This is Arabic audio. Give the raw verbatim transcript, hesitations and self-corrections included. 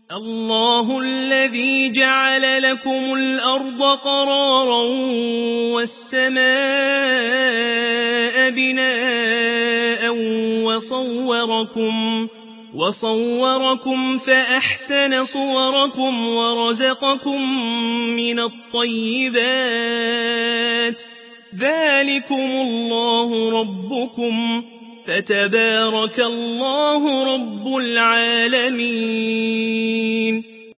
الله الذي جعل لكم الأرض قرارا والسماء بناء وصوركم, وصوركم فأحسن صوركم ورزقكم من الطيبات ذلكم الله ربكم فتبارك الله رب العالمين.